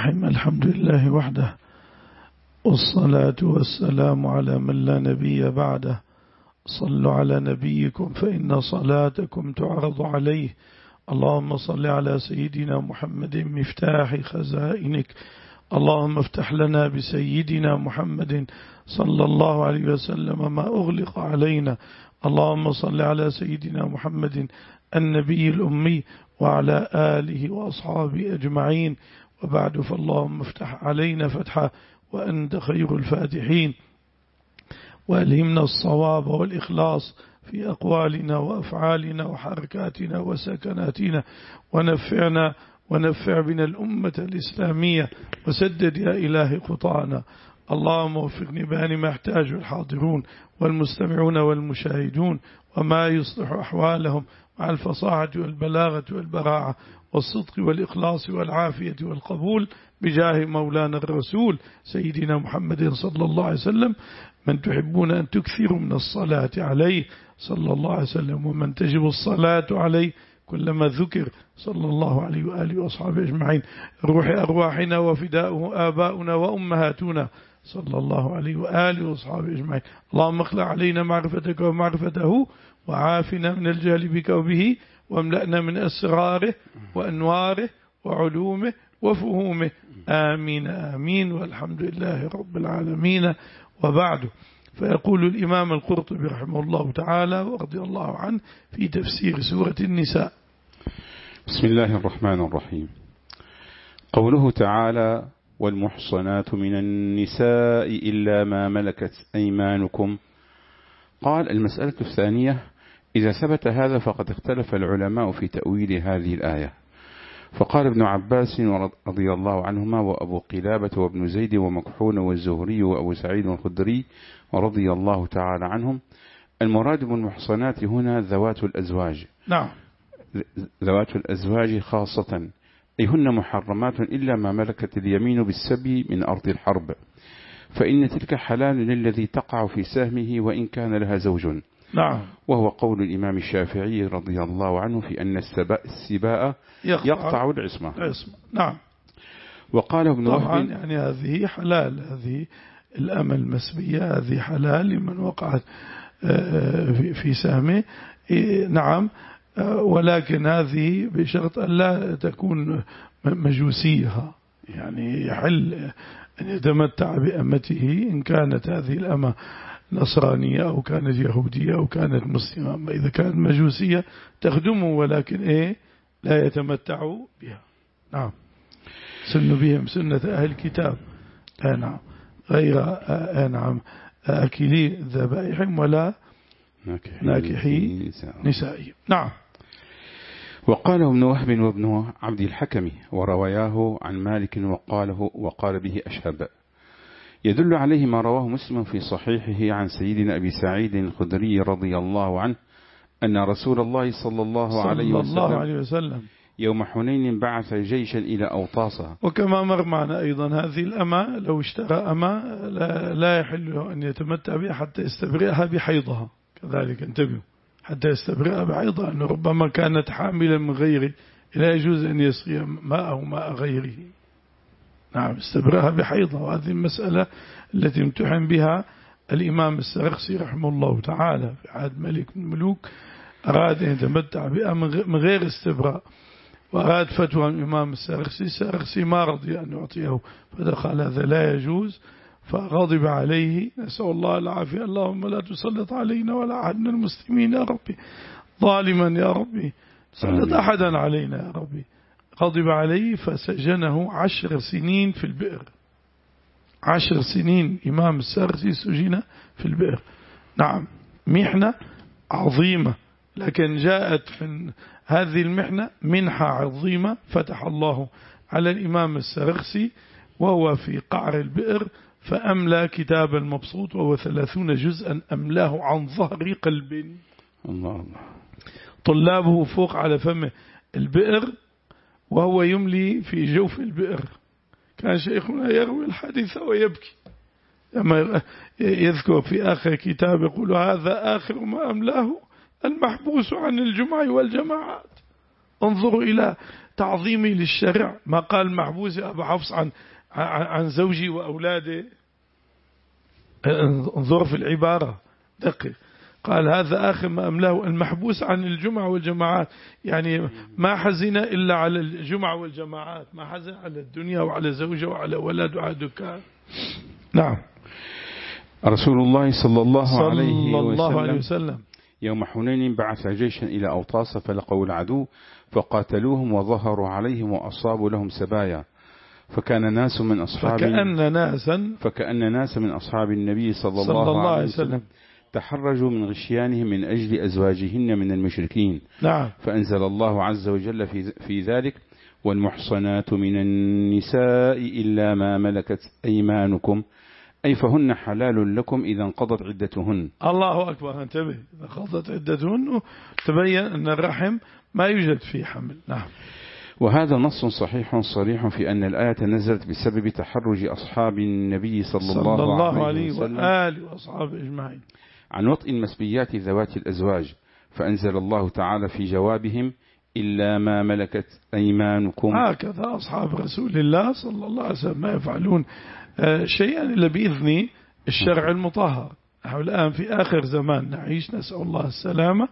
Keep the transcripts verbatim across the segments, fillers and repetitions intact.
الرحيم. الحمد لله وحده، والصلاة والسلام على من لا نبي بعده. صلوا على نبيكم فإن صلاتكم تعرض عليه. اللهم صل على سيدنا محمد مفتاح خزائنك. اللهم افتح لنا بسيدنا محمد صلى الله عليه وسلم ما أغلق علينا. اللهم صل على سيدنا محمد النبي الأمي وعلى آله وأصحابه أجمعين، وبعد، فاللهم افتح علينا فتحا وأنت خير الفاتحين، وألهمنا الصواب والإخلاص في أقوالنا وأفعالنا وحركاتنا وسكناتنا، ونفعنا ونفع بنا الأمة الإسلامية، وسدد يا إلهي خطانا. اللهم وفقني بأن ما يحتاج الحاضرون والمستمعون والمشاهدون، وما يصلح أحوالهم مع الفصاحة والبلاغة والبراعة والصدق والإخلاص والعافية والقبول، بجاه مولانا الرسول سيدنا محمد صلى الله عليه وسلم، من تحبون أن تكثروا من الصلاة عليه صلى الله عليه وسلم، ومن تجب الصلاة عليه كلما ذكر صلى الله عليه وآله وأصحابه أجمعين. روح أرواحنا وفداؤه آباؤنا وأمهاتنا صلى الله عليه وآله وأصحابه أجمعين. اللهم اخلع علينا معرفتك ومعرفته، وعافنا من الجهل بك وبه، واملأنا من أسراره وأنواره وعلومه وفهومه. آمين آمين، والحمد لله رب العالمين. وبعد، فيقول الإمام القرطبي رحمه الله تعالى ورضي الله عنه في تفسير سورة النساء: بسم الله الرحمن الرحيم. قوله تعالى: والمحصنات من النساء إلا ما ملكت أيمانكم. قال: المسألة الثانية: إذا ثبت هذا فقد اختلف العلماء في تأويل هذه الآية. فقال ابن عباس رضي الله عنهما، وأبو قلابة وابن زيد ومكحول والزهري وأبو سعيد الخدري رضي الله تعالى عنهم: المراد بالمحصنات هنا ذوات الأزواج. نعم، ذوات الأزواج خاصة، أي هن محرمات إلا ما ملكت اليمين بالسبي من أرض الحرب، فإن تلك حلال للذي تقع في سهمه وإن كان لها زوج. نعم، وهو قول الإمام الشافعي رضي الله عنه في أن السباء يقطع العصمة. نعم. وقال ابن وهب: طبعا يعني هذه حلال، هذه الأمة المسبية هذه حلال لمن وقعت في سهمه. نعم، ولكن هذه بشرط أن لا تكون مجوسية، يعني يحل أن يتمتع بأمته إن كانت هذه الأمة نصرانية أو كانت يهودية أو كانت مسلمة. أما إذا كانت مجوسية تخدمه ولكن إيه لا يتمتع بها. نعم، سن بهم سنة أهل الكتاب. نعم، غير نعم أكلي ذبائحهم ولا ناكحي نسائهم. نعم. وقاله ابن وهب وابن عبد الحكم وروياه عن مالك وقاله وقال به أشهب. يدل عليه ما رواه مسلم في صحيحه عن سيدنا أبي سعيد الخدري رضي الله عنه أن رسول الله صلى الله عليه وسلم, وسلم يوم حنين بعث جيشا إلى أوطاسها. وكما مر معنا أيضا هذه الأمة لو اشترى أمة لا, لا يحل له أن يتمتع بها حتى يستبرئها بحيضها. كذلك انتبهوا، حتى يستبرئها بحيضها، أنه ربما كانت حاملا من غيره لا يجوز أن يسقي ماء أو ماء غيره. نعم، استبرأها بحيضة. وهذه المسألة التي امتحن بها الإمام السرخسي رحمه الله تعالى في عهد ملك من الملوك، أراد أن يتمتع بها من غير استبراء، وأراد فتوى الإمام السرخسي. السرخسي ما رضي أن يعطيه، فدخل هذا لا يجوز، فغضب عليه. نسأل الله العافية. اللهم لا تسلط علينا ولا أحد من المسلمين يا ربي ظالما يا ربي، تسلط أحدا علينا يا ربي. غضب عليه فسجنه عشر سنين في البئر. عشر سنين إمام السرخسي سجن في البئر. نعم، محنة عظيمة، لكن جاءت في هذه المحنة منحة عظيمة فتح الله على الإمام السرخسي وهو في قعر البئر، فأملى كتاب المبسوط وهو ثلاثون جزءا أملاه عن ظهر قلب. الله الله. طلابه فوق على فمه البئر وهو يملي في جوف البئر. كان شيخنا يروي الحديث ويبكي لما يذكر في آخر كتاب يقول: هذا آخر ما أملاه المحبوس عن الجمع والجماعات. انظروا إلى تعظيمي للشرع، ما قال محبوس أبو حفص عن عن زوجي وأولاده، انظر في العبارة دقق، قال هذا آخر ما أمله، المحبوس عن الجمعة والجماعات، يعني ما حزن إلا على الجمعة والجماعات، ما حزن على الدنيا وعلى زوجه وعلى ولد وعلى دكان. نعم. رسول الله صلى الله, صلى عليه, الله وسلم عليه وسلم يوم حنين بعث جيشا إلى أوطاس فلقوا العدو فقاتلوهم وظهروا عليهم وأصابوا لهم سبايا، فكان ناس من أصحاب فكأن ناسا فكأن ناس من أصحاب النبي صلى, صلى الله, الله عليه وسلم تحرجوا من غشيانهم من أجل أزواجهن من المشركين. نعم. فأنزل الله عز وجل في, في ذلك: والمحصنات من النساء إلا ما ملكت أيمانكم، أي فهن حلال لكم إذا انقضت عدتهن. الله أكبر، انتبه، إذا انقضت عدتهن تبين أن الرحم ما يوجد فيه حمل. نعم. وهذا نص صحيح صريح في أن الآية نزلت بسبب تحرج أصحاب النبي صلى, صلى الله, الله عليه وسلم وآله وأصحابه أجمعين عن وطئ المسبيات ذوات الأزواج، فأنزل الله تعالى في جوابهم: إلا ما ملكت أيمانكم. هكذا أصحاب رسول الله صلى الله عليه وسلم ما يفعلون شيئا إلا بإذن الشرع المطهر. نحن الآن في آخر زمان نعيش، نسأل الله السلامة،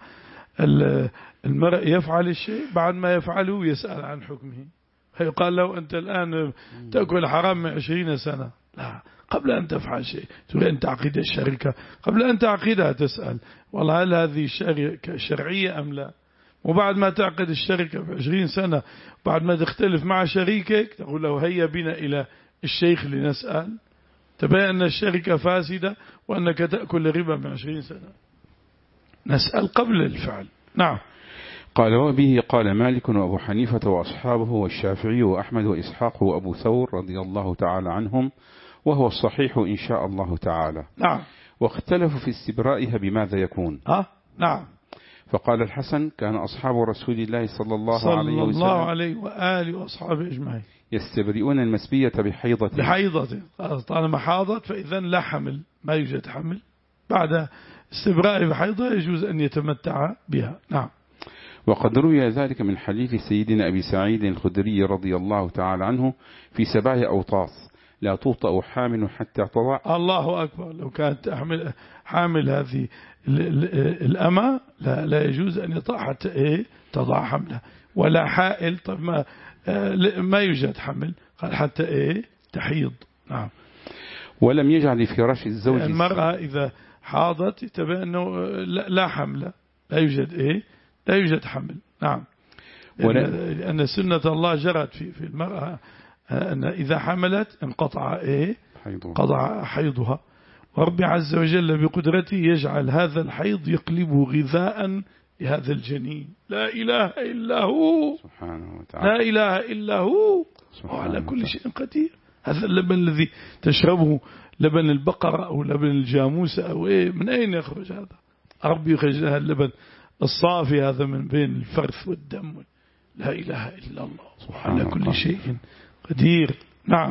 المرء يفعل الشيء بعد ما يفعله يسأل عن حكمه، فيقال له أنت الآن تأكل حرام من عشرين سنة، لا، قبل أن تفعل شيء تريد أن تعقد الشركة، قبل أن تعقدها تسأل والله هل هذه الشركة شرعية أم لا، وبعد ما تعقد الشركة بعشرين سنة بعد ما تختلف مع شريكك تقول له هيا بنا إلى الشيخ لنسأل، تبين أن الشركة فاسدة وأنك تأكل ربا من عشرين سنة، نسأل قبل الفعل. نعم. قال: وبه قال مالك وأبو حنيفة وأصحابه والشافعي وأحمد وإسحاق وأبو ثور رضي الله تعالى عنهم، وهو الصحيح إن شاء الله تعالى. نعم. واختلفوا في استبرائها بماذا يكون. أه؟ نعم. فقال الحسن: كان أصحاب رسول الله صلى الله صلى عليه وسلم صلى الله عليه وآله وأصحابه أجمعين يستبرئون المسبية بحيضة بحيضة طالما حاضت فإذا لا حمل، ما يوجد حمل، بعد استبراء بحيضة يجوز أن يتمتع بها. نعم. وقد روي ذلك من حديث سيدنا أبي سعيد الخدري رضي الله تعالى عنه في سبع أوطاس: لا توطأ حامل حتى تضع. الله أكبر، لو كانت حامل, حامل هذه الأمة لا, لا يجوز أن يطأ حتى إيه تضع حملها، ولا حائل، طب ما, ما يوجد حمل، قال حتى إيه تحيض. نعم. ولم يجعل فراش الزوج المرأة إذا حاضت يتبين أنه لا حمل، لا يوجد إيه لا يوجد حمل. نعم. لأن سنة الله جرت في في المرأة أن إذا حملت انقطع إيه قطع حيضها، ورب عز وجل بقدرته يجعل هذا الحيض يقلبه غذاء لهذا الجنين. لا إله إلا هو سبحانه وتعالى، لا إله إلا هو وعلى كل شيء قدير. هذا اللبن الذي تشربه لبن البقرة أو لبن الجاموسة أو إيه، من أين يخرج هذا؟ ربي يخرج لها اللبن الصافي هذا من بين الفرث والدم. لا إله إلا الله على كل شيء قدير. نعم.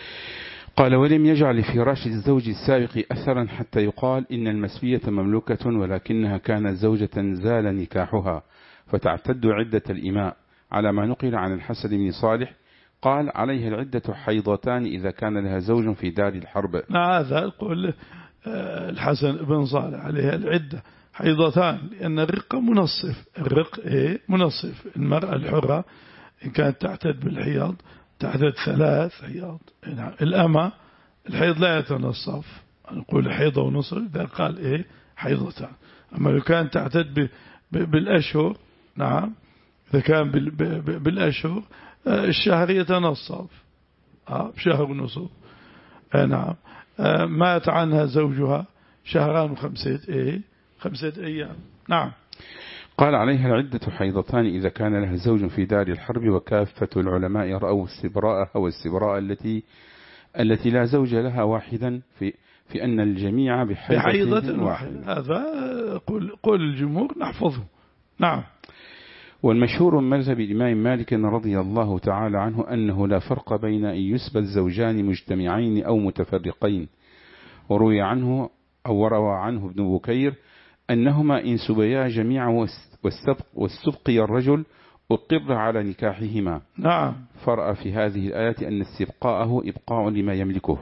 قال: ولم يجعل فراش الزوج السابق أثرا حتى يقال إن المسبية مملوكة، ولكنها كانت زوجة زال نكاحها فتعتد عدة الإماء، على ما نقل عن الحسن بن صالح قال: عليها العدة حيضتان إذا كان لها زوج في دار الحرب. هذا يقول الحسن بن صالح عليها العدة حيضتان، لأن الرق منصف، الرق إيه منصف، المرأة الحرة إن كانت تعتد بالحيض تعتد ثلاث حيض. الأمة الحيض لا يتنصف، نقول حيضة ونصف إذا قال إيه حيضتان. أما لو كان تعتد بالأشهر، نعم، إذا كان بالأشهر الشهر يتنصف بشهر ونصف. نعم. مات عنها زوجها شهران وخمسة إيه خمسة أيام. نعم. قال: عليها العدة حيضتان إذا كان لها زوج في دار الحرب، وكافة العلماء رأوا استبراءها والستبراء التي التي لا زوج لها واحدا في في أن الجميع بحيضة واحدة. هذا قول قول الجمهور نحفظه. نعم. والمشهور من مذهب الإمام مالك رضي الله تعالى عنه أنه لا فرق بين أن يسبى الزوجان مجتمعين أو متفرقين، وروي عنه أو وروى عنه ابن بكير أنهما إن سبيا جميعا واستبقي الرجل أقر على نكاحهما. نعم. فرأى في هذه الآية أن استبقاءه إبقاء لما يملكه،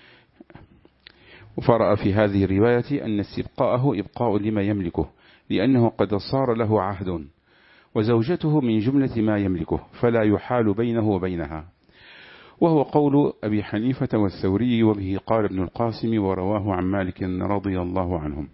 وفرأى في هذه الرواية أن استبقاءه إبقاء لما يملكه لأنه قد صار له عهد، وزوجته من جملة ما يملكه فلا يحال بينه وبينها، وهو قول أبي حنيفة والثوري، وبه قال ابن القاسم ورواه عن مالك رضي الله عنهم.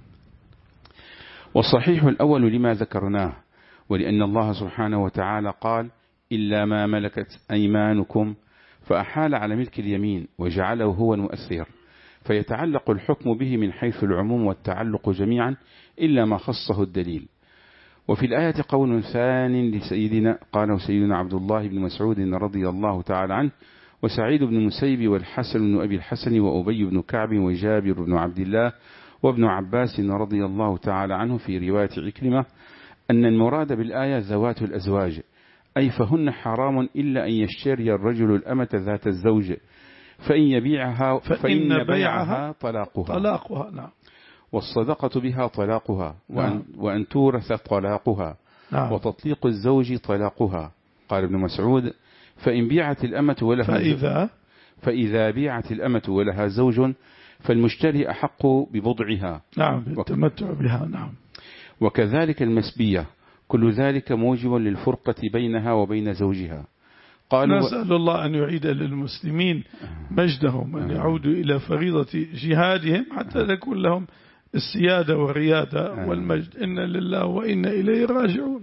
والصحيح الأول لما ذكرناه، ولأن الله سبحانه وتعالى قال إلا ما ملكت أيمانكم، فأحال على ملك اليمين وجعله هو المؤثر، فيتعلق الحكم به من حيث العموم والتعلق جميعا إلا ما خصه الدليل. وفي الآية قول ثان لسيدنا قاله سيدنا عبد الله بن مسعود رضي الله تعالى عنه وسعيد بن المسيب والحسن بن أبي الحسن وأبي بن كعب وجابر بن عبد الله وابن عباس رضي الله تعالى عنه في رواية عكرمة أن المراد بالآية ذوات الأزواج، أي فهن حرام إلا أن يشتري الرجل الأمة ذات الزوج، فإن يبيعها فإن, فإن بيعها طلاقها, طلاقها نعم. والصدقة بها طلاقها، وأن, نعم. وأن تورث طلاقها، نعم. وتطليق الزوج طلاقها. قال ابن مسعود فإن بيعت الأمة ولها فإذا, فإذا بيعت الأمة ولها زوج فالمشتري أحق ببضعها، نعم، بالتمتع بها، نعم. وكذلك المسبية، كل ذلك موجب للفرقة بينها وبين زوجها. قالوا نسأل الله أن يعيد للمسلمين مجدهم، أن يعودوا إلى فريضة جهادهم حتى تكون لهم السيادة والريادة والمجد. إن لله وإن إليه راجعون.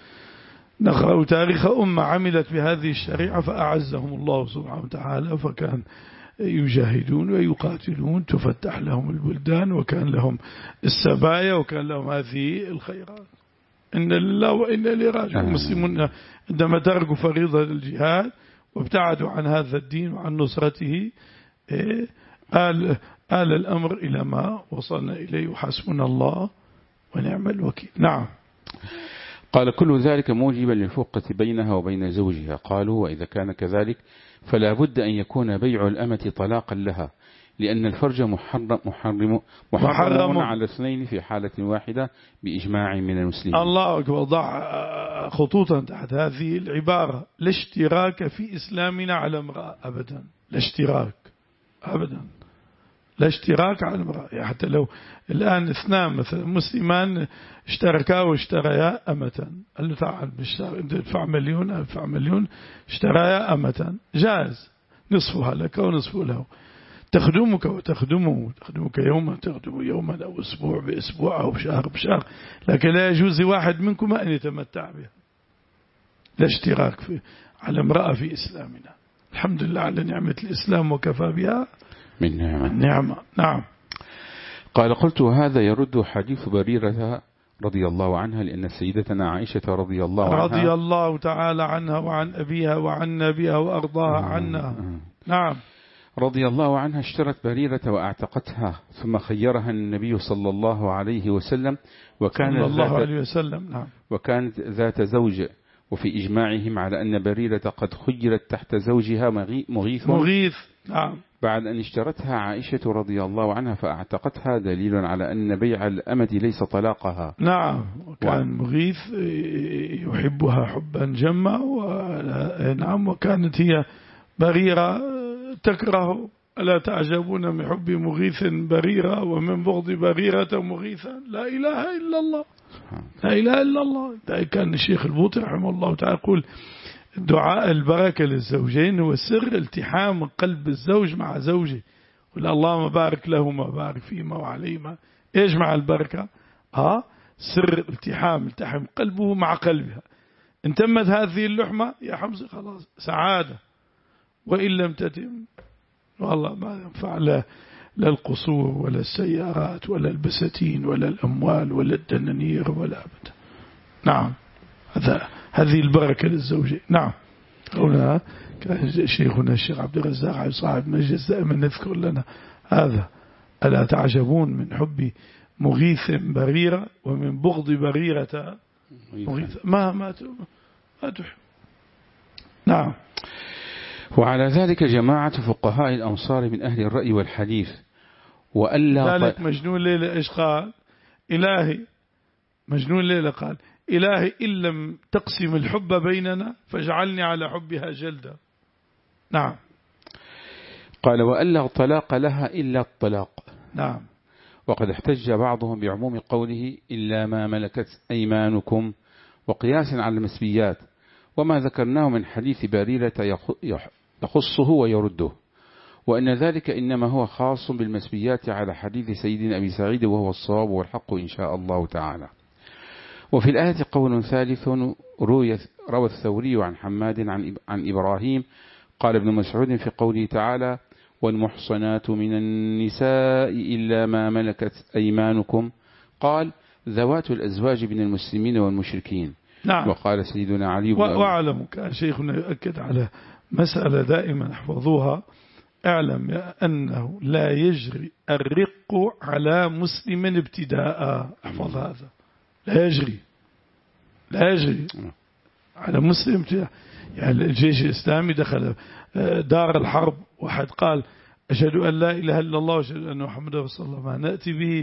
نقرأ تاريخ أمة عملت بهذه الشريعة فأعزهم الله سبحانه وتعالى، فكان يجاهدون ويقاتلون، تفتح لهم البلدان، وكان لهم السبايا، وكان لهم هذه الخيرات. إن لله وإن إليه راجعون. المسلمون عندما تركوا فريضة الجهاد وابتعدوا عن هذا الدين وعن نصرته آل, آل الأمر إلى ما وصلنا إليه، وحسبنا الله ونعم الوكيل. نعم. قال كل ذلك موجبا للفرقة بينها وبين زوجها. قالوا وإذا كان كذلك فلا بد أن يكون بيع الأمة طلاقا لها، لأن الفرج محرم, محرم, محرم, محرم على اثنين في حالة واحدة بإجماع من المسلمين. الله أكبر. ضع خطوطا تحت هذه العبارة: لا اشتراك في إسلامنا على امرأة أبدا. لا اشتراك أبدا، لا اشتراك على امرأة. يعني حتى لو الآن اثنان مثلا مسلمان اشتركا واشتريا أمة، قال له تعال ادفع مليون ادفع مليون، اشتريا أمة، جاز، نصفها لك ونصف له، تخدمك وتخدمه، تخدمك يوما تخدم يوما أو أسبوع بأسبوع أو شهر بشهر، لكن لا يجوز واحد منكما أن يتمتع بها. لا اشتراك في على امرأة في إسلامنا. الحمد لله على نعمة الإسلام وكفى بها من نعمة. نعمة. نعم. قال قلت هذا يرد حديث بريرة رضي الله عنها، لأن سيدتنا عائشة رضي الله عنها رضي الله تعالى عنها وعن أبيها وعن نبيها وأرضاها عنها. نعم. رضي الله عنها اشترت بريرة وأعتقتها، ثم خيرها النبي صلى الله عليه وسلم، وكان صلى الله عليه وسلم. نعم. وكانت ذات زوج، وفي إجماعهم على أن بريرة قد خيرت تحت زوجها مغيث مغيث. نعم. بعد أن اشترتها عائشة رضي الله عنها فأعتقتها، دليل على أن بيع الأمة ليس طلاقها. نعم. وكان و... مغيث يحبها حبا جما، و... نعم. وكانت هي بريرة تكره. ألا تعجبون من حب مغيث بريرة ومن بغض بريرة مغيثا؟ لا إله إلا الله، لا إله إلا الله. كان الشيخ البوطي رحمه الله تعالى يقول دعاء البركة للزوجين هو سر التحام قلب الزوج مع زوجه، قل اللهم بارك لهما بارك فيما وعليهما. إيش مع البركة؟ آه سر التحام، التحم قلبه مع قلبها. ان تمت هذه اللحمة يا حمزة خلاص سعادة، وإن لم تتم والله ما ينفع لا لا القصور ولا السيارات ولا البساتين ولا الأموال ولا الدنانير ولا أبدا. نعم. هذا هذه البركة للزوجين. نعم. هنا كان شيخنا الشيخ عبد الرزاق صاحب مجلس دائما نذكر لنا هذا: ألا تعجبون من حب مغيث بريرة ومن بغض بريرة مغيث ما ما ما تحب. نعم. وعلى ذلك جماعة فقهاء الأمصار من أهل الرأي والحديث، وألا ذلك مجنون ليلة إيش قال؟ إلهي مجنون ليلة قال إلهي إن لم تقسم الحب بيننا فاجعلني على حبها جلدا. نعم. قال وألا طلاق لها إلا الطلاق. نعم. وقد احتج بعضهم بعموم قوله إلا ما ملكت أيمانكم وقياسا على المسبيات وما ذكرناه من حديث بريرة يخصه ويرده، وأن ذلك إنما هو خاص بالمسبيات على حديث سيدنا أبي سعيد وهو الصواب والحق إن شاء الله تعالى. وفي الآية قول ثالث روى الثوري عن حماد عن إبراهيم قال ابن مسعود في قوله تعالى والمحصنات من النساء إلا ما ملكت أيمانكم قال ذوات الأزواج من المسلمين والمشركين. نعم. وقال سيدنا علي بن وأعلم كان شيخنا يؤكد على مسألة دائما احفظوها، اعلم يا أنه لا يجري الرق على مسلم ابتداء. احفظ هذا، لا يجري لا يجري على مسلم ابتداء. يعني الجيش الإسلامي دخل دار الحرب واحد قال أشهد أن لا إله إلا الله وأشهد أن محمدا رسول الله ما نأتي به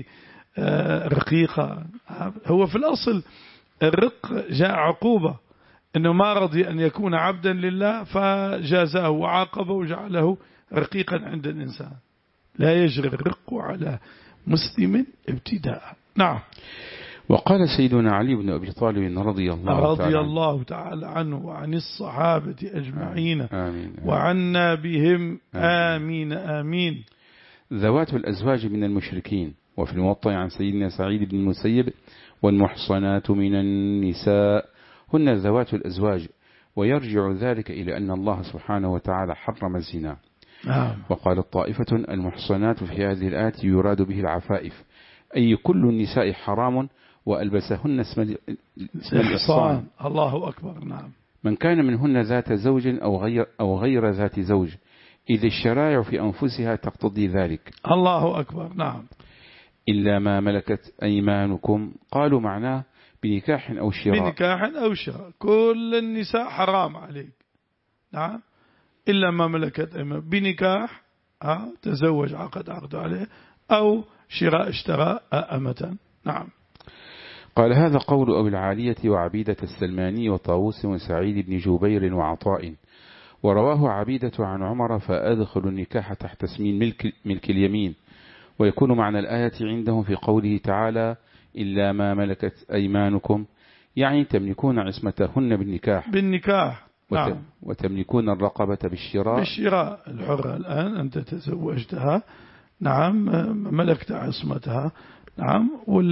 رقيقا. هو في الأصل الرق جاء عقوبة، إنه ما رضي أن يكون عبدا لله فجازاه وعاقبه وجعله رقيقا عند الإنسان. لا يجري الرق على مسلم ابتداء. نعم. وقال سيدنا علي بن أبي طالب رضي الله رضي تعالى الله تعالى عنه وعن الصحابة أجمعين آمين. آمين. وعنا بهم آمين آمين. ذوات الأزواج من المشركين. وفي الموطأ عن سيدنا سعيد بن المسيب والمحصنات من النساء هن ذوات الأزواج، ويرجع ذلك إلى أن الله سبحانه وتعالى حرم الزنا. آه. وقالت طائفة المحصنات في هذه الآية يراد به العفائف، أي كل النساء حرام وألبسهن اسم الإحصان. الله أكبر. نعم. من كان منهن ذات زوج أو غير, أو غير ذات زوج، إذ الشرائع في أنفسها تقتضي ذلك. الله أكبر. نعم. إلا ما ملكت أيمانكم قالوا معناه بنكاح أو شراء. بنكاح أو شراء، كل النساء حرام عليك. نعم. إلا ما ملكت أيمانكم بنكاح ها تزوج عقد عقد عليه أو شراء اشترى أمة. نعم. قال هذا قول أبي العالية وعبيدة السلماني وطاووس وسعيد بن جبير وعطاء. ورواه عبيدة عن عمر فأدخل النكاح تحت اسم ملك, ملك اليمين. ويكون معنى الآية عندهم في قوله تعالى إلا ما ملكت أيمانكم، يعني تملكون عصمتهن بالنكاح بالنكاح. نعم. وتملكون الرقبة بالشراء. بالشراء الحرة الآن أنت تزوجتها، نعم، ملكت عصمتها، نعم،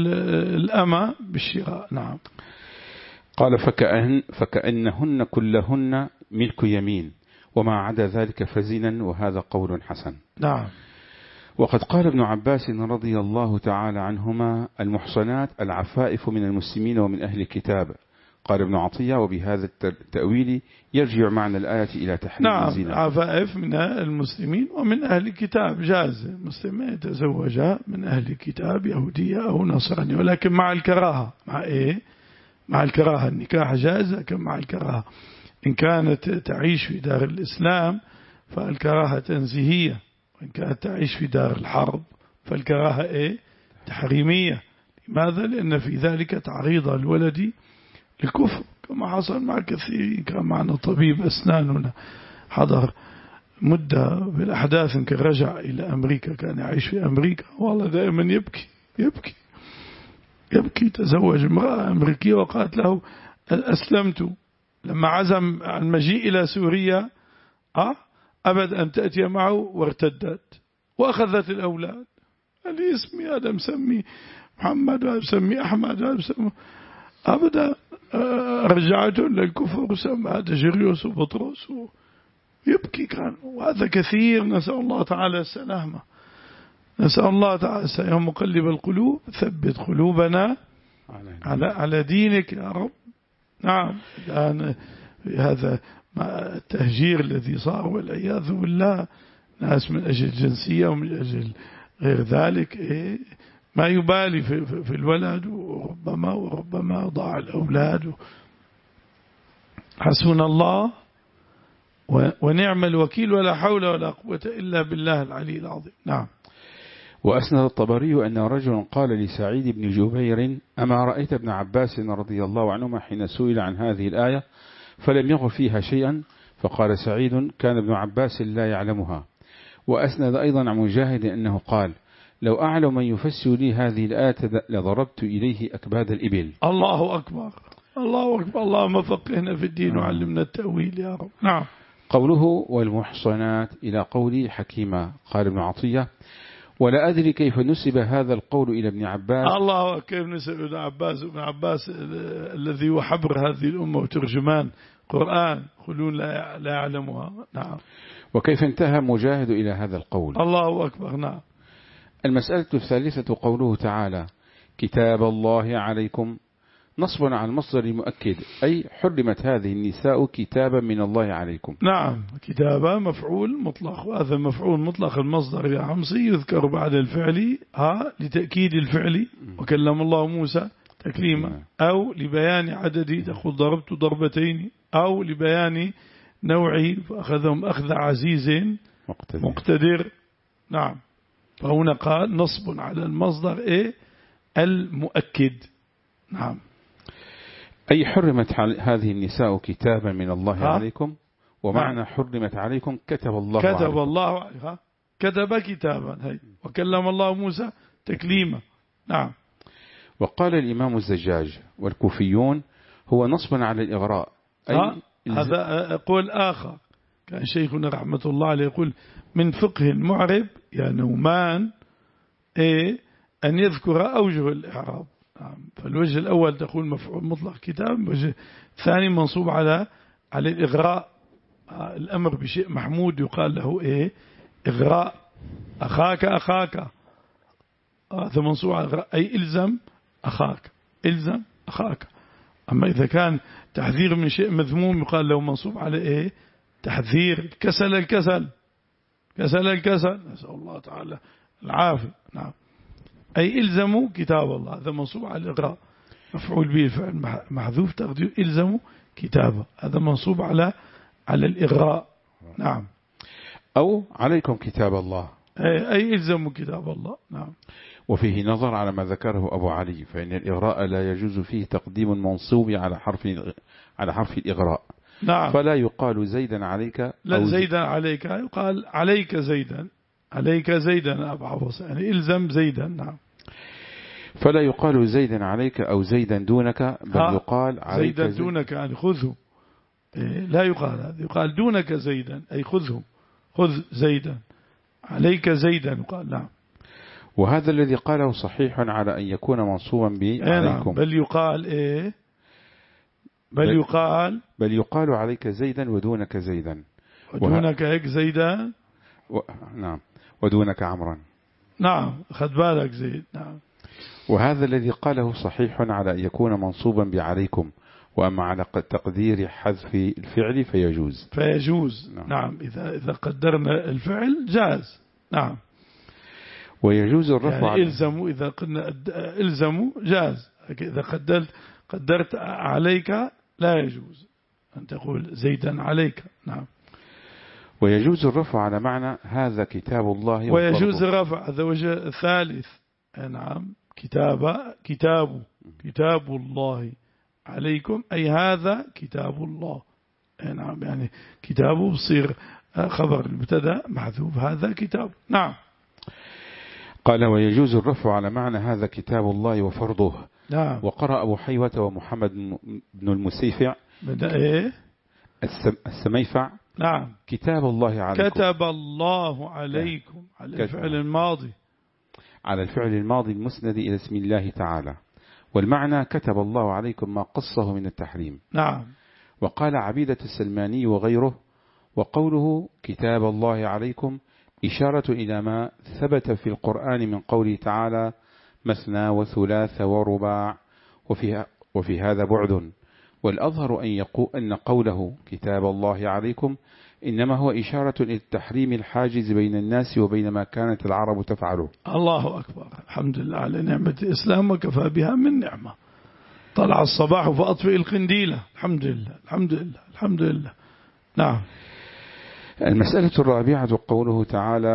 والأمة بالشراء. نعم. قال فكأن فكأنهن كلهن ملك يمين وما عدا ذلك فزنا، وهذا قول حسن. نعم. وقد قال ابن عباس رضي الله تعالى عنهما المحصنات العفائف من المسلمين ومن أهل الكتاب. قال ابن عطية وبهذا التأويل يرجع معنى الآية إلى تحريم نعم الزنا. نعم. عفائف من المسلمين ومن أهل الكتاب، جاز المسلم يتزوج من أهل الكتاب يهودية أو نصرانية، ولكن مع الكراهة. مع إيه؟ مع الكراهة. النكاح جاز لكن مع الكراهة. إن كانت تعيش في دار الإسلام فالكراهة تنزيهية، وإن كانت تعيش في دار الحرب فالكراهة إيه؟ تحريمية. لماذا؟ لأن في ذلك تعريض الولد للكفر، كما حصل مع كثير. كان معنا طبيب أسناننا حضر مدة بالأحداث كان رجع إلى أمريكا، كان يعيش في أمريكا، والله دائما يبكي يبكي يبكي. تزوج امرأة أمريكية وقالت له أسلمت. لما عزم عن المجيء إلى سوريا أه أبد أن تأتي معه وارتدت وأخذت الأولاد. قال لي اسمي هذا مسمي محمد وهذا مسمي أحمد وهذا مسمي أبدا. رجعته للكفر وسمى هذا جريوس وبطرس ويبكي كان. وهذا كثير. نسأل الله تعالى السلامة. نسأل الله تعالى يا مقلب القلوب ثبت قلوبنا على على دينك يا رب. نعم. الآن هذا التهجير الذي صار والعياذ بالله، ناس من أجل الجنسية ومن أجل غير ذلك إيه ما يبالي في, في, في الولد، وربما وربما ضاع الأولاد. حسبنا الله ونعم الوكيل، ولا حول ولا قوة إلا بالله العلي العظيم. نعم. وأسند الطبري أن رجلا قال لسعيد بن جبير أما رأيت ابن عباس رضي الله عنهما حين سئل عن هذه الآية فلم يغ فيها شيئا؟ فقال سعيد كان ابن عباس لا يعلمها. وأسند أيضا عن مجاهد أنه قال لو أعلم من يفسر لي هذه الآية لضربت إليه أكباد الإبل. الله أكبر الله أكبر. اللهم فقهنا في الدين وعلمنا التأويل يا رب. نعم. قوله والمحصنات إلى قول حكيمة. قال ابن عطية ولا أدري كيف نسب هذا القول إلى ابن عباس. الله كيف نسب ابن عباس. ابن عباس الذي هو حبر هذه الأمة وترجمان قرآن خلون لا يعلمها. نعم. وكيف انتهى مجاهد إلى هذا القول. الله أكبر. نعم. المسألة الثالثة قوله تعالى كتاب الله عليكم نصب على المصدر المؤكد أي حرمت هذه النساء كتابا من الله عليكم. نعم. كتابا مفعول مطلق وهذا مفعول مطلق المصدر يا حمصي يذكر بعد الفعل ها لتأكيد الفعل وكلم الله موسى تكليما أو لبيان عدد تقول ضربت ضربتين أو لبيان نوعه فأخذهم أخذ عزيز مقتدر, مقتدر. نعم. فهنا قال نصب على المصدر إيه المؤكد. نعم. أي حرمت هذه النساء كتابا من الله عليكم ومعنى نعم. حرمت عليكم كتب الله كتب عليكم. الله عليها كتب كتابا هي وكلم الله موسى تكليما. نعم. وقال الإمام الزجاج والكوفيون هو نصب على الإغراء أي هذا قول آخر. كان شيخنا رحمة الله عليه يقول من فقه المعرب يا نومان إيه أن يذكر أوجه الإعراب. فالوجه الأول تقول مفعول مطلق كتاب. الوجه الثاني منصوب على على الإغراء. الأمر بشيء محمود يقال له إيه إغراء. أخاك أخاك هذا منصوب على الإغراء أي إلزم أخاك إلزم أخاك. أما إذا كان تحذير من شيء مذموم يقال له منصوب على إيه تحذير. كسل الكسل كسل الكسل نسأل الله تعالى العافية. نعم. أي إلزموا كتاب الله هذا منصوب على الإغراء مفعول به الفعل محذوف تقدير إلزموا كتابه هذا منصوب على على الإغراء. نعم. أو عليكم كتاب الله أي, أي إلزموا كتاب الله. نعم. وفيه نظر على ما ذكره أبو علي فإن الإغراء لا يجوز فيه تقديم المنصوب على حرف على حرف الإغراء. نعم. فلا يقال زيدا عليك لا زيدا عليك يقال عليك زيدا عليك زيدا أبو عباس يعني إلزم زيدا. نعم. فلا يقال زيدا عليك أو زيدا دونك بل يقال عليك زيدا دونك يعني خذه. لا يقال هذا يقال دونك زيدا أي خذه خذ زيدا عليك زيدا يقال. نعم. وهذا الذي قاله صحيح على أن يكون منصوبا به عليكم. نعم. بل يقال إيه بل, بل يقال بل يقال عليك زيدا ودونك زيدا ودونك هيك زيدا و... نعم ودونك عمرا. نعم. خد بالك زيد. نعم. وهذا الذي قاله صحيح على أن يكون منصوبا بعليكم وأما على تقدير حذف الفعل فيجوز فيجوز. نعم. نعم. إذا إذا قدرنا الفعل جاز. نعم. ويجوز الرفع يعني إلزموا إذا قلنا إلزموا جاز. إذا قدرت قدرت عليك لا يجوز أن تقول زيدا عليك. نعم. ويجوز الرفع على معنى هذا كتاب الله ويجوز الرفع هذا وجه ثالث. نعم. كتاب كتاب كتاب الله عليكم أي هذا كتاب الله. نعم. يعني كتابه بصير خبر المبتدا محذوف هذا كتاب. نعم. قال ويجوز الرفع على معنى هذا كتاب الله وفرضه. نعم. وقرأ أبو حيوة ومحمد بن المسيفع بدأ إيه السميفع. نعم. كتاب الله عليكم كتب الله عليكم على الفعل الماضي على الفعل الماضي المسند إلى اسم الله تعالى والمعنى كتب الله عليكم ما قصه من التحريم. نعم. وقال عبيدة السلماني وغيره وقوله كتاب الله عليكم إشارة إلى ما ثبت في القرآن من قوله تعالى مثنى وثلاث ورباع وفي, وفي هذا بعد. والأظهر أن, يقول أن قوله كتاب الله عليكم إنما هو إشارة إلى التحريم الحاجز بين الناس وبين ما كانت العرب تفعله. الله أكبر. الحمد لله على نعمة الإسلام وكفى بها من نعمة. طلع الصباح فأطفئ القنديلة. الحمد لله الحمد لله الحمد لله. نعم. المسألة الرابعة قوله تعالى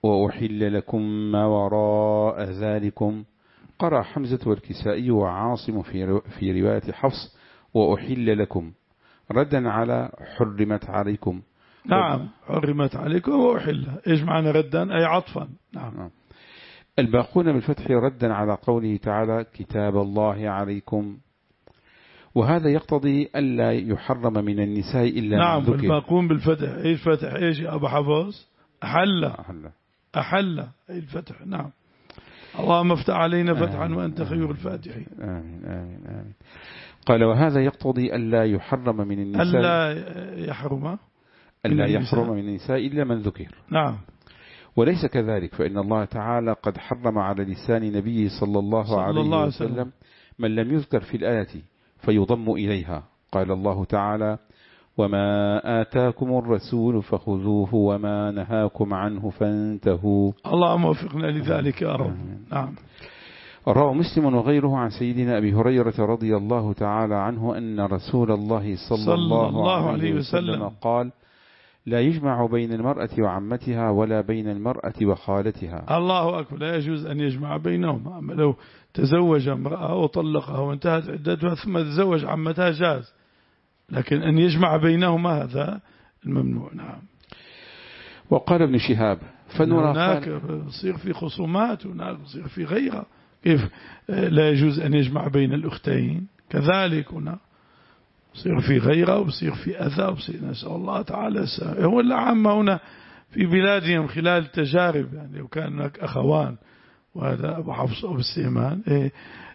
وأحل لكم ما وراء ذلكم. قرأ حمزة والكسائي وعاصم في في رواية حفص وأحل لكم ردا على حرمت عليكم. نعم حرمت عليكم وأحل. إيش معنى ردا؟ أي عطفا. نعم. الباقون بالفتح ردا على قوله تعالى كتاب الله عليكم، وهذا يقتضي ألا يحرم من النساء إلا نعم من ذكر. الباقون بالفتح. إيش فتح؟ إيش يا أبو حفص؟ أحل. أحل أحل أي الفتح. نعم. اللهم افتح علينا فتحا آمين. وأنت خير الفاتحين. آمين آمين آمين. قال وهذا يقتضي ألا يحرم من النساء ألا يحرم ألا يحرم من النساء إلا من ذكر. نعم. وليس كذلك، فإن الله تعالى قد حرم على لسان نبيه صلى الله صلى عليه الله وسلم وسلم من لم يذكر في الآية فيضم إليها. قال الله تعالى وما آتاكم الرسول فخذوه وما نهاكم عنه فانتهوا. اللهم وفقنا لذلك يا رب. نعم. روى مسلم وغيره عن سيدنا أبي هريرة رضي الله تعالى عنه أن رسول الله صلى, صلى الله, الله عليه وسلم, وسلم قال لا يجمع بين المرأة وعمتها ولا بين المرأة وخالتها. الله أكبر. لا يجوز أن يجمع بينهما. أما لو تزوج امرأة وطلقها وانتهت عدتها ثم تزوج عمتها جاز، لكن أن يجمع بينهما هذا الممنوع. نعم. وقال ابن شهاب فنرى هناك بصير في خصومات وهناك بصير في غيرها. كيف لا يجوز أن يجمع بين الأختين؟ كذلك هنا بصير في غيرة وبصير في أذى وبصير نسأل الله تعالى السلامة. هو العامة هنا في بلادهم خلال التجارب، يعني لو كان هناك أخوان وهذا أبو حفص أو السيمان إيه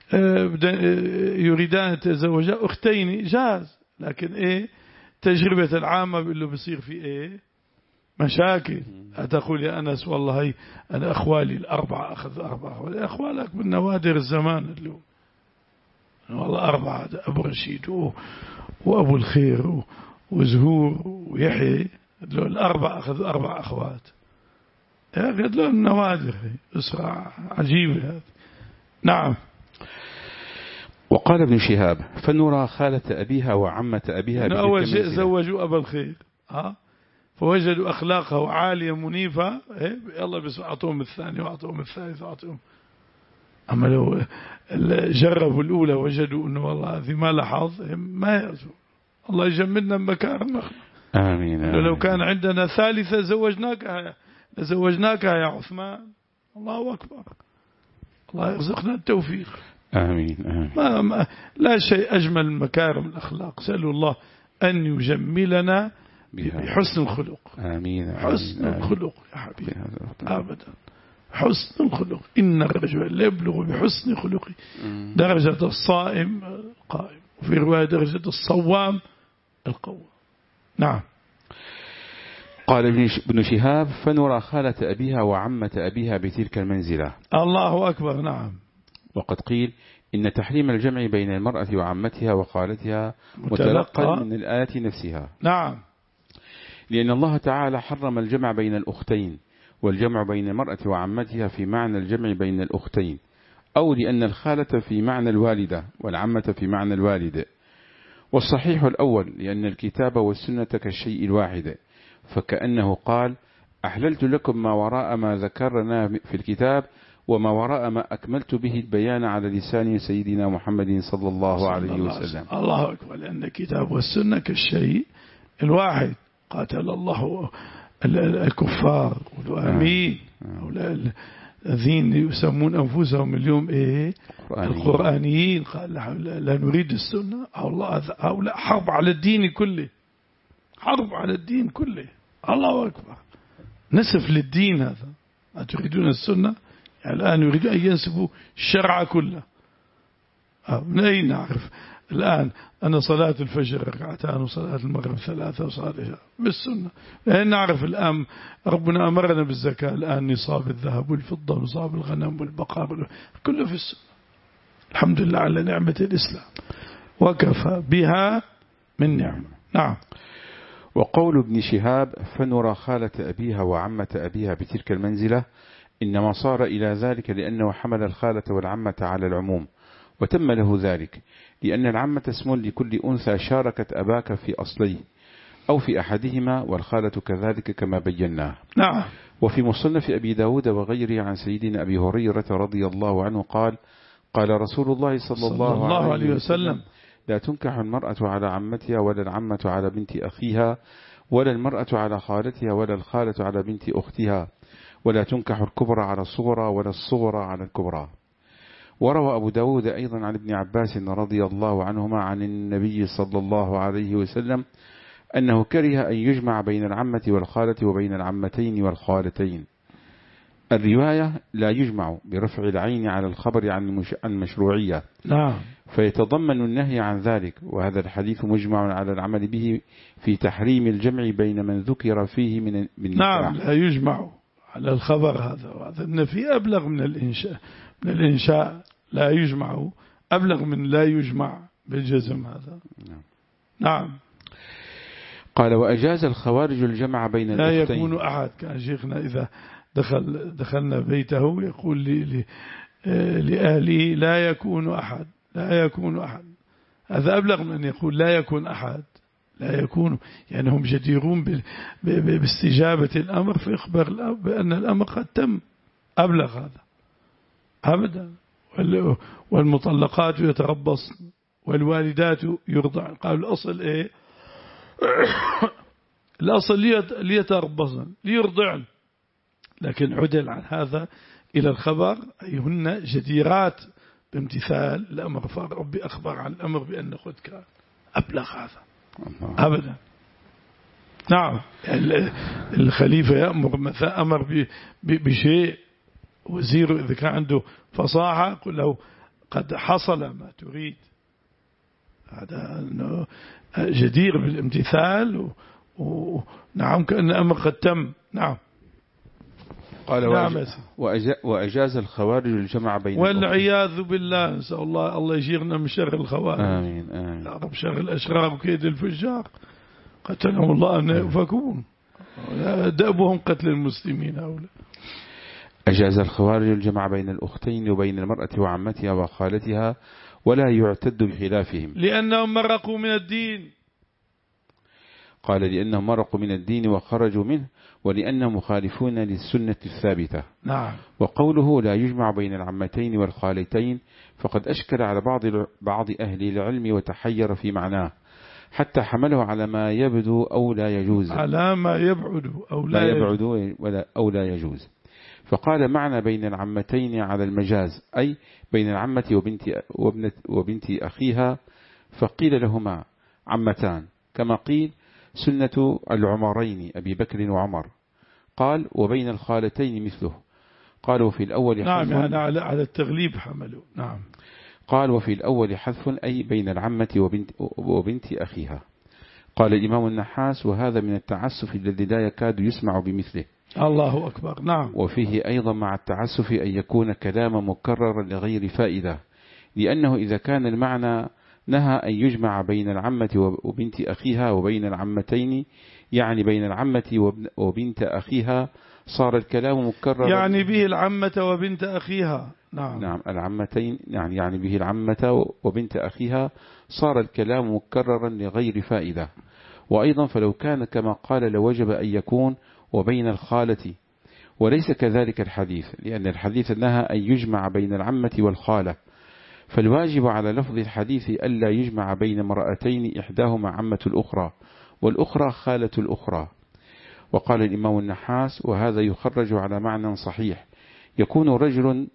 يريدان يتزوجا أختين جاز، لكن إيه تجربة العامة بيقولوا بصير في إيه مشاكل. أتقول يا أنس والله هي أنا أخوالي الأربعة أخذ أربعة، أخوالك من نوادر الزمان اليوم والله أربعة، أبو رشيد وأبو الخير وزهور ويحيى الأربعة أخذوا أربع أخوات. قد له النوادر أسرع عجيبة هذه. نعم. وقال ابن شهاب فنرى خالة أبيها وعمة أبيها يعني أول شيء زوجوا أبا الخير ها فوجدوا أخلاقه عالية منيفة، إيه يلا بس أعطوهم الثاني وأعطوهم الثالث وأعطوهم. أما لو جربوا الأولى وجدوا أنه والله هذه ما لحظ ما يرجو. الله يجملنا مكارم. آمين, آمين. لو كان عندنا ثالثة زوجناك زوجناك يا عثمان. الله أكبر. الله يرزقنا التوفيق. آمين, آمين. ما ما لا شيء أجمل من مكارم الأخلاق. سألوا الله أن يجملنا بحسن الخلق. آمين, آمين. حسن آمين. الخلق يا حبيبي أبدا. حسن الخلق إن الرجل لا يبلغ بحسن خلقه درجة الصائم القائم، وفي رواية درجة الصوام القوام. نعم. قال ابن شهاب فنرى خالة أبيها وعمة أبيها بتلك المنزلة. الله أكبر. نعم. وقد قيل إن تحريم الجمع بين المرأة وعمتها وخالتها متلقى من الآية نفسها. نعم. لأن الله تعالى حرم الجمع بين الأختين، والجمع بين المرأة وعمتها في معنى الجمع بين الأختين، أو لأن الخالة في معنى الوالدة والعمة في معنى الوالد. والصحيح الأول لأن الكتاب والسنة كالشيء الواحد، فكأنه قال أحللت لكم ما وراء ما ذكرنا في الكتاب وما وراء ما أكملت به البيان على لسان سيدنا محمد صلى الله عليه وسلم. الله أكبر. لأن الكتاب والسنة كالشيء الواحد. قاتل الله الكفار والآمين الذين يسمون أنفسهم اليوم إيه القرآنيين. قال لا نريد السنة. هؤلاء حرب على الدين كله، حرب على الدين كله. الله أكبر. نسف للدين هذا. أتريدون السنة؟ يعني الآن يريدون أن ينسبوا الشرع كله. من أين نعرف الآن أن صلاة الفجر ركعتان وصلاة المغرب ثلاثة وصلاة العشاء بالسنة؟ لأن نعرف الآن ربنا أمرنا بالزكاة الآن نصاب الذهب والفضة ونصاب الغنم والبقر كله في السنة. الحمد لله على نعمة الإسلام وكفى بها من نعمة. نعم. وقول ابن شهاب فنرى خالة أبيها وعمة أبيها بتلك المنزلة إنما صار إلى ذلك لأنه حمل الخالة والعمة على العموم، وتم له ذلك لأن العمة اسم لكل أنثى شاركت أباك في أصليه أو في أحدهما، والخالة كذلك كما بيناه. نعم. وفي مصنف أبي داود وغيره عن سيدنا أبي هريرة رضي الله عنه قال قال رسول الله صلى, صلى الله, الله عليه وسلم لا تنكح المرأة على عمتها ولا العمة على بنت أخيها ولا المرأة على خالتها ولا الخالة على بنت أختها ولا تنكح الكبرى على الصغرى ولا الصغرى على الكبرى. وروى أبو داود أيضا عن ابن عباس رضي الله عنهما عن النبي صلى الله عليه وسلم أنه كره أن يجمع بين العمة والخالة وبين العمتين والخالتين. الرواية لا يجمع برفع العين على الخبر عن المشروعية، نعم، فيتضمن النهي عن ذلك، وهذا الحديث مجمع على العمل به في تحريم الجمع بين من ذكر فيه من النكاح. نعم، لا يجمع على الخبر هذا، وهذا النفي أبلغ من الإنشاء من الإنشاء لا يجمع أبلغ من لا يجمع بالجزم هذا. نعم, نعم. قال وأجاز الخوارج الجمع بين لا الأختين. يكون أحد، كان شيخنا إذا دخل دخلنا بيته يقول لي لأهلي لا يكون أحد لا يكون أحد، هذا أبلغ من أن يقول لا يكون أحد، لا يكون، يعني هم جديرون باستجابة الأمر فيخبر الأب بأن الأمر قد تم، أبلغ هذا أبدا. والمطلقات يتربصن والوالدات يرضعن، قالوا الأصل إيه؟ الأصل ليتربصن ليرضعن، لكن عدل عن هذا إلى الخبر أي هن جديرات بامتثال الأمر، فربي أخبر عن الأمر بأن خذ كان، أبلغ هذا أبدا. نعم، الخليفة يأمر مثلا أمر بشيء، وزيره إذا كان عنده فصاحة قل له قد حصل ما تريد، هذا جدير بالامتثال، ونعم كأن أمر قد تم. نعم. قال نعم. وأجاز الخوارج الجمع بين والعياذ بالله، نسأل الله الله يجيرنا من شر الخوارج. آمين آمين. يا رب، شر الأشرار وكيد الفجار قتلهم الله أن يؤفكون، دأبهم قتل المسلمين هؤلاء. أجاز الخوارج الجمع بين الأختين وبين المرأة وعمتها وخالتها ولا يعتد بخلافهم، لأنهم مرقوا من الدين. قال لأنهم مرقوا من الدين وخرجوا منه، ولأنهم مخالفون للسنة الثابتة. نعم. وقوله لا يجمع بين العمتين والخالتين فقد أشكل على بعض بعض أهل العلم وتحير في معناه، حتى حمله على ما يبدو أو لا يجوز، على ما يبعد أو لا, لا يبعد ولا أو لا يجوز. فقال معنى بين العمتين على المجاز، أي بين العمة وبنت, وبنت, وبنت أخيها، فقيل لهما عمتان، كما قيل سنة العمرين أبي بكر وعمر. قال وبين الخالتين مثله، قالوا في الأول حذف. نعم، يعني على على التغليب حملوا. نعم. قال وفي الأول حذف، أي بين العمة وبنت, وبنت أخيها. قال الإمام النحاس وهذا من التعسف الذي لا يكاد يسمع بمثله. الله أكبر. نعم. وفيه أيضا مع التعسف أن يكون كلاما مكررا لغير فائدة، لأنه إذا كان المعنى نهى أن يجمع بين العمة وبنت أخيها وبين العمتين، يعني بين العمة وبنت أخيها، صار الكلام مكررا، يعني به العمة وبنت أخيها. نعم. نعم العمتين، يعني يعني به العمة وبنت أخيها، صار الكلام مكررا لغير فائدة. وأيضا فلو كان كما قال لوجب أن يكون وبين الخالة، وليس كذلك الحديث، لأن الحديث نهى أن يجمع بين العمة والخالة، فالواجب على لفظ الحديث ألا يجمع بين امرأتين إحداهما عمة الأخرى والأخرى خالة الأخرى. وقال الإمام النحاس وهذا يخرج على معنى صحيح، يكون رجل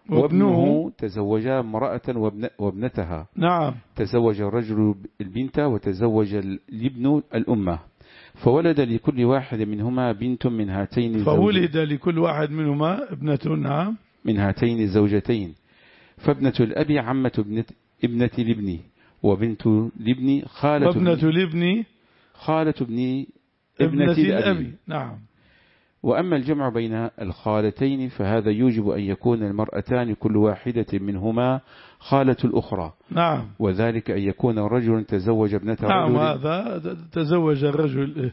وابنه تزوجا امرأة وابنتها. نعم. تزوج الرجل البنت وتزوج الابن الأمة، فولد لكل واحد منهما بنت من هاتين فولد لكل واحد منهما ابنة. نعم. من هاتين الزوجتين، فابنة الأب عمة ابنة, ابنة الابن، وبنت الابن خالة وابنة الابن خالة ابن ابنة الأب. نعم. وأما الجمع بين الخالتين فهذا يوجب أن يكون المرأتان كل واحدة منهما خالة الأخرى. نعم. وذلك أن يكون رجل تزوج ابنة رجل. نعم، هذا تزوج الرجل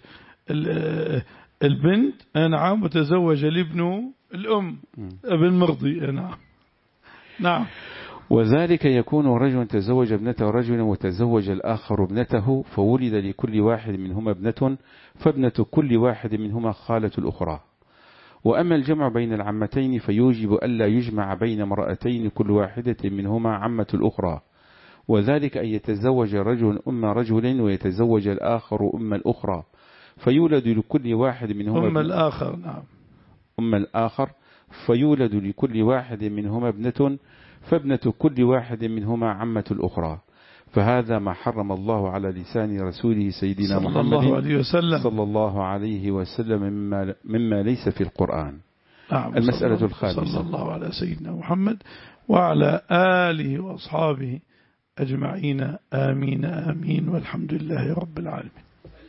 البنت. نعم. وتزوج الابن الأم ابن مرضي. نعم. نعم. وذلك يكون رجل تزوج ابنة رجل وتزوج الآخر ابنته، فولد لكل واحد منهما ابنة، فابنة كل واحد منهما خالة الأخرى. وأما الجمع بين العمتين فيوجب ألا يجمع بين امرأتين كل واحدة منهما عمة الأخرى، وذلك أن يتزوج رجل أم رجل ويتزوج الآخر أم الأخرى، فيولد لكل واحد منهما أم الآخر نعم أم الآخر فيولد لكل واحد منهما ابنة، فابنة كل واحد منهما عمة الأخرى. فهذا ما حرم الله على لسان رسوله سيدنا صلى محمد الله عليه وسلم صلى الله عليه وسلم مما, مما ليس في القرآن. نعم. المسألة الخامسة. صلى الله على سيدنا محمد وعلى آله وأصحابه أجمعين آمين آمين والحمد لله رب العالمين.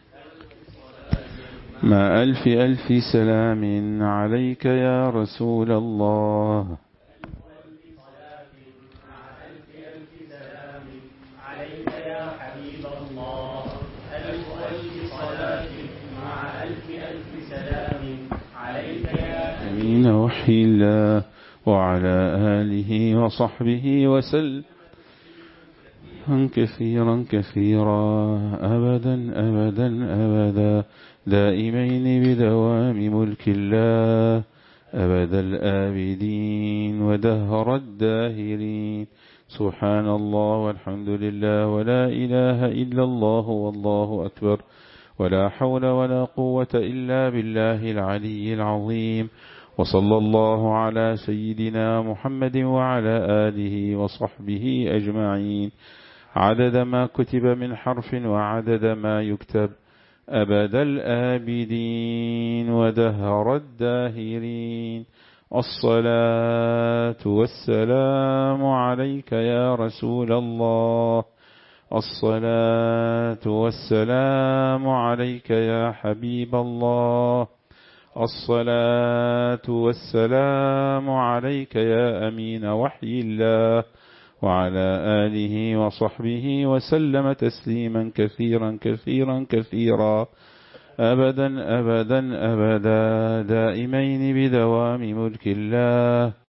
ما ألف ألف سلام عليك يا رسول الله. أمين وحي الله وعلى آله وصحبه وسلم كثيرا كثيرا أبدا أبدا أبدا دائمين بدوام ملك الله أبد الآبدين ودهر الداهرين. سبحان الله والحمد لله ولا إله إلا الله والله أكبر ولا حول ولا قوة إلا بالله العلي العظيم. وصلى الله على سيدنا محمد وعلى آله وصحبه أجمعين عدد ما كتب من حرف وعدد ما يكتب أبد الآبدين ودهر الداهرين. الصلاة والسلام عليك يا رسول الله. الصلاة والسلام عليك يا حبيب الله. الصلاة والسلام عليك يا أمين وحي الله وعلى آله وصحبه وسلم تسليما كثيرا كثيرا كثيرا أبدا أبدا أبدا دائمين بدوام ملك الله.